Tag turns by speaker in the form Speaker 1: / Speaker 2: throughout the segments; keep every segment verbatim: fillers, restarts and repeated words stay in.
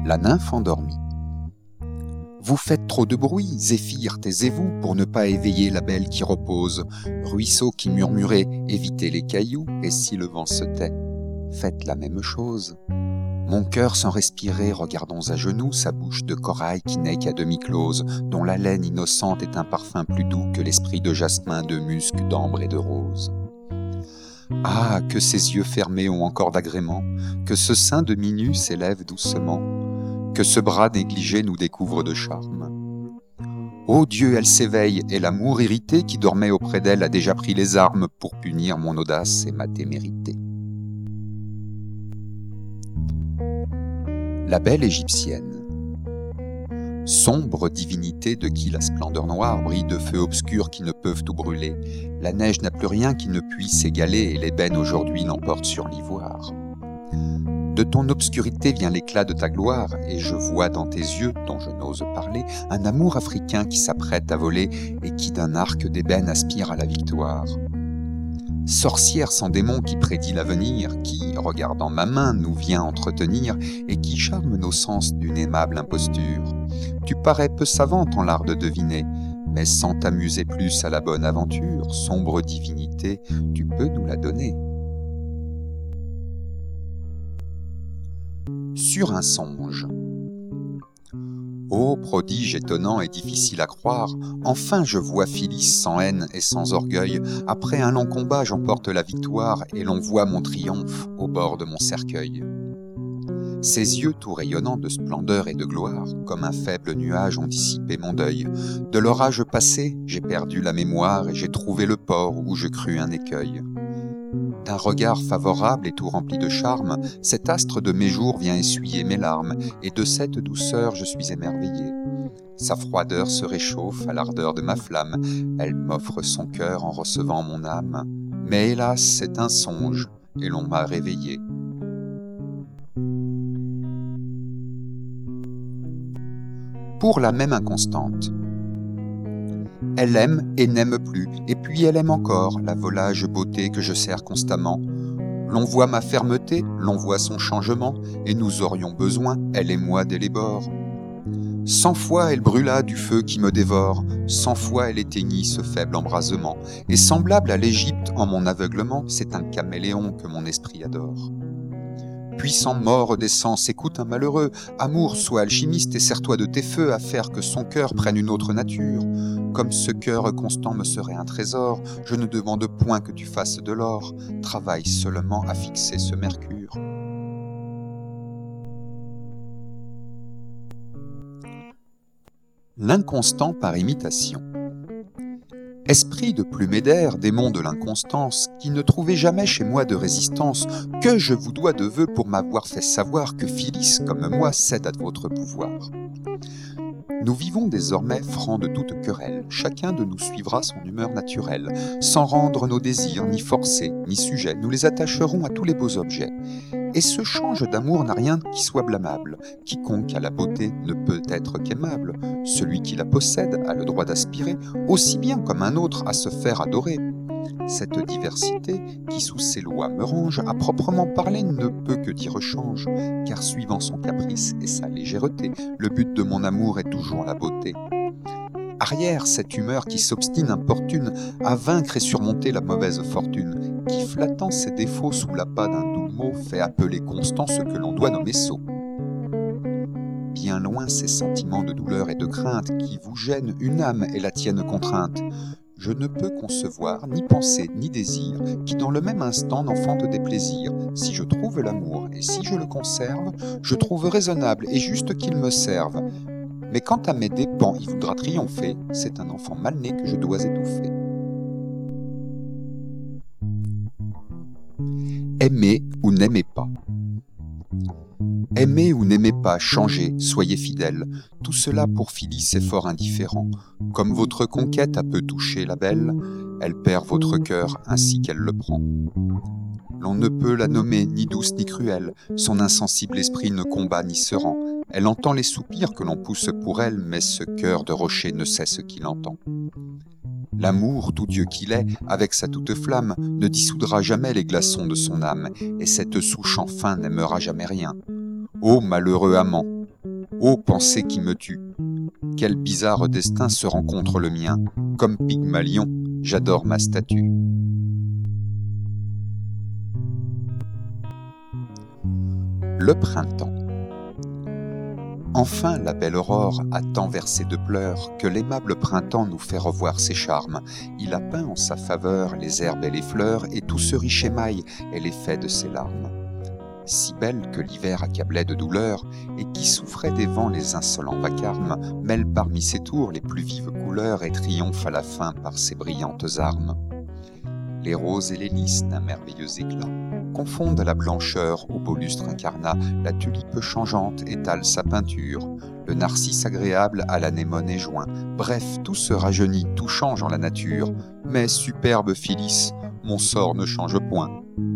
Speaker 1: La nymphe endormie. Vous faites trop de bruit, Zéphyr, taisez-vous, pour ne pas éveiller la belle qui repose. Ruisseau qui murmurait, évitez les cailloux, et si le vent se tait, faites la même chose. Mon cœur sans respirer, regardons à genoux sa bouche de corail qui n'est qu'à demi close, dont l'haleine innocente est un parfum plus doux que l'esprit de jasmin, de musc, d'ambre et de rose. Ah, que ces yeux fermés ont encore d'agrément, que ce sein demi-nu s'élève doucement, que ce bras négligé nous découvre de charme. Ô Dieu, elle s'éveille, et l'amour irrité qui dormait auprès d'elle a déjà pris les armes pour punir mon audace et ma témérité. La belle égyptienne. Sombre divinité de qui la splendeur noire brille de feux obscurs qui ne peuvent tout brûler. La neige n'a plus rien qui ne puisse égaler et l'ébène aujourd'hui l'emporte sur l'ivoire. De ton obscurité vient l'éclat de ta gloire et je vois dans tes yeux, dont je n'ose parler, un amour africain qui s'apprête à voler et qui d'un arc d'ébène aspire à la victoire. Sorcière sans démon qui prédit l'avenir, qui, regardant ma main, nous vient entretenir et qui charme nos sens d'une aimable imposture. Tu parais peu savante en l'art de deviner, mais sans t'amuser plus à la bonne aventure, sombre divinité, tu peux nous la donner. Sur un songe. Ô prodige étonnant et difficile à croire, enfin je vois Phyllis sans haine et sans orgueil. Après un long combat, j'emporte la victoire et l'on voit mon triomphe au bord de mon cercueil. Ses yeux tout rayonnants de splendeur et de gloire, comme un faible nuage ont dissipé mon deuil. De l'orage passé, j'ai perdu la mémoire et j'ai trouvé le port où je crus un écueil. D'un regard favorable et tout rempli de charme, cet astre de mes jours vient essuyer mes larmes, et de cette douceur je suis émerveillé. Sa froideur se réchauffe à l'ardeur de ma flamme, elle m'offre son cœur en recevant mon âme. Mais hélas, c'est un songe, et l'on m'a réveillé. Pour la même inconstante. Elle aime et n'aime plus, et puis elle aime encore la volage beauté que je sers constamment. L'on voit ma fermeté, l'on voit son changement, et nous aurions besoin, elle et moi, dès les bords. Cent fois elle brûla du feu qui me dévore, cent fois elle éteignit ce faible embrasement, et semblable à l'Égypte en mon aveuglement, c'est un caméléon que mon esprit adore. Puissant mort des sens, écoute un malheureux, amour, sois alchimiste et sers-toi de tes feux à faire que son cœur prenne une autre nature. Comme ce cœur constant me serait un trésor, je ne demande point que tu fasses de l'or, travaille seulement à fixer ce mercure. L'inconstant par imitation. Esprit de plume et d'air, démon de l'inconstance, qui ne trouvez jamais chez moi de résistance, que je vous dois de vœux pour m'avoir fait savoir que Phyllis, comme moi, cède à votre pouvoir. Nous vivons désormais francs de toute querelle, chacun de nous suivra son humeur naturelle, sans rendre nos désirs ni forcés, ni sujets, nous les attacherons à tous les beaux objets. Et ce change d'amour n'a rien qui soit blâmable, quiconque a la beauté ne peut être qu'aimable, celui qui la possède a le droit d'aspirer, aussi bien comme un autre à se faire adorer. Cette diversité, qui sous ses lois me range, à proprement parler ne peut que dire change, car suivant son caprice et sa légèreté, le but de mon amour est toujours la beauté. Arrière cette humeur qui s'obstine importune à vaincre et surmonter la mauvaise fortune, qui flattant ses défauts sous l'appât d'un doux mot fait appeler constant ce que l'on doit nommer sot. Bien loin ces sentiments de douleur et de crainte qui vous gênent une âme et la tienne contrainte. Je ne peux concevoir ni pensée ni désir qui dans le même instant n'enfantent des plaisirs. Si je trouve l'amour et si je le conserve, je trouve raisonnable et juste qu'il me serve. Mais quant à mes dépens, il voudra triompher, c'est un enfant mal né que je dois étouffer. Aimez ou n'aimez pas. Aimez ou n'aimez pas, changez, soyez fidèles. Tout cela pour Phyllis est fort indifférent. Comme votre conquête a peu touché la belle, elle perd votre cœur ainsi qu'elle le prend. L'on ne peut la nommer ni douce ni cruelle, son insensible esprit ne combat ni se rend. Elle entend les soupirs que l'on pousse pour elle, mais ce cœur de rocher ne sait ce qu'il entend. L'amour, tout Dieu qu'il est, avec sa toute flamme, ne dissoudra jamais les glaçons de son âme, et cette souche enfin n'aimera jamais rien. Ô malheureux amant, Ô pensée qui me tue, quel bizarre destin se rencontre le mien, comme Pygmalion, j'adore ma statue. Le printemps. Enfin la belle aurore a tant versé de pleurs que l'aimable printemps nous fait revoir ses charmes. Il a peint en sa faveur les herbes et les fleurs, et tout ce riche émail est l'effet de ses larmes. Si belle que l'hiver accablait de douleur, et qui souffrait des vents les insolents vacarmes, mêle parmi ses tours les plus vives couleurs, et triomphe à la fin par ses brillantes armes. Les roses et les lys d'un merveilleux éclat confondent la blancheur au beau lustre incarnat, la tulipe changeante étale sa peinture, le narcisse agréable à l'anémone est joint, bref, tout se rajeunit, tout change en la nature, mais superbe Phyllis, mon sort ne change point.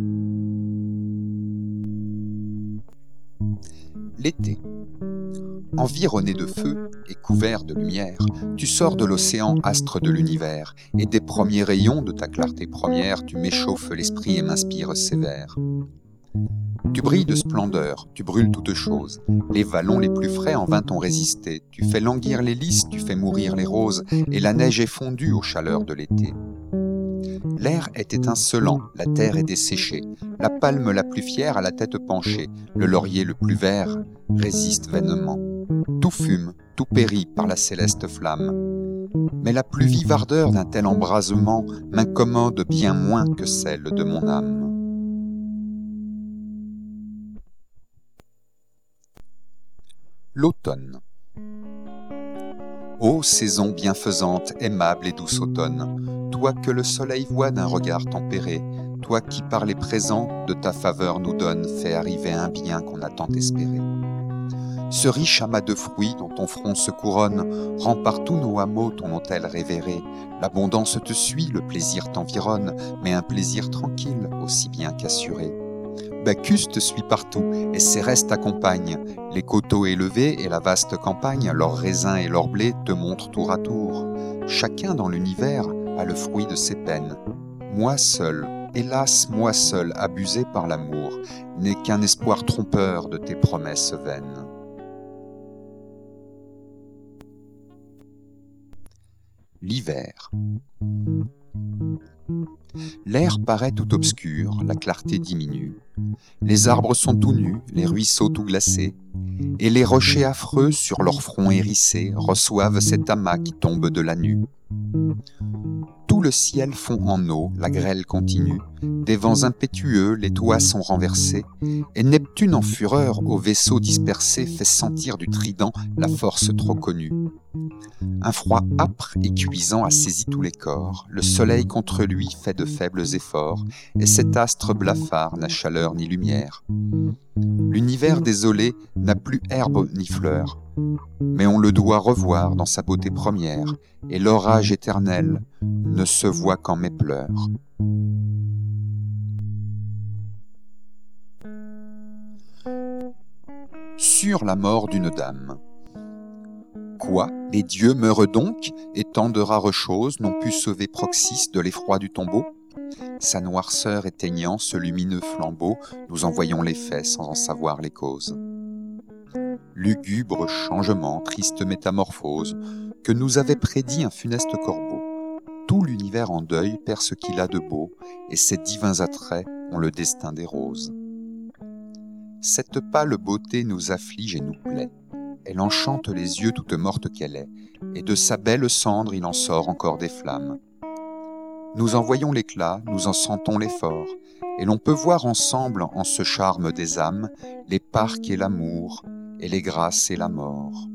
Speaker 1: L'été. Environné de feu et couvert de lumière, tu sors de l'océan astre de l'univers, et des premiers rayons de ta clarté première, tu m'échauffes l'esprit et m'inspires sévère. Tu brilles de splendeur, tu brûles toutes choses, les vallons les plus frais en vain t'ont résisté, tu fais languir les lys, tu fais mourir les roses, et la neige est fondue aux chaleurs de l'été. L'air est étincelant, la terre est desséchée, la palme la plus fière a la tête penchée, le laurier le plus vert résiste vainement. Tout fume, tout périt par la céleste flamme. Mais la plus vive ardeur d'un tel embrasement m'incommode bien moins que celle de mon âme. L'automne. Ô saison bienfaisante, aimable et douce automne, toi que le soleil voit d'un regard tempéré, toi qui par les présents de ta faveur nous donne, fais arriver un bien qu'on a tant espéré. Ce riche amas de fruits dont ton front se couronne rend par tous nos hameaux ton autel révéré. L'abondance te suit, le plaisir t'environne, mais un plaisir tranquille aussi bien qu'assuré. Bacchus te suit partout et Cérès t'accompagne. Les coteaux élevés et la vaste campagne, leurs raisins et leurs blés te montrent tour à tour. Chacun dans l'univers a le fruit de ses peines. Moi seul, hélas moi seul, abusé par l'amour, n'ai qu'un espoir trompeur de tes promesses vaines. L'hiver. L'air paraît tout obscur, la clarté diminue. Les arbres sont tout nus, les ruisseaux tout glacés, et les rochers affreux sur leur front hérissé reçoivent cet amas qui tombe de la nue. Tout le ciel fond en eau, la grêle continue, des vents impétueux, les toits sont renversés, et Neptune en fureur aux vaisseaux dispersés fait sentir du trident la force trop connue. Un froid âpre et cuisant a saisi tous les corps, le soleil contre lui fait de faibles efforts, et cet astre blafard n'a chaleur ni lumière. L'univers désolé n'a plus herbe ni fleur, mais on le doit revoir dans sa beauté première, et l'orage éternel ne se voit qu'en mes pleurs. Sur la mort d'une dame. Quoi, les dieux meurent donc, et tant de rares choses n'ont pu sauver Proxis de l'effroi du tombeau? Sa noirceur éteignant ce lumineux flambeau, nous en voyons l'effet sans en savoir les causes. Lugubre changement, triste métamorphose, que nous avait prédit un funeste corbeau. Tout l'univers en deuil perd ce qu'il a de beau, et ses divins attraits ont le destin des roses. Cette pâle beauté nous afflige et nous plaît. Elle enchante les yeux toute morte qu'elle est, et de sa belle cendre il en sort encore des flammes. Nous en voyons l'éclat, nous en sentons l'effort, et l'on peut voir ensemble en ce charme des âmes, les parcs et l'amour, et les grâces et la mort.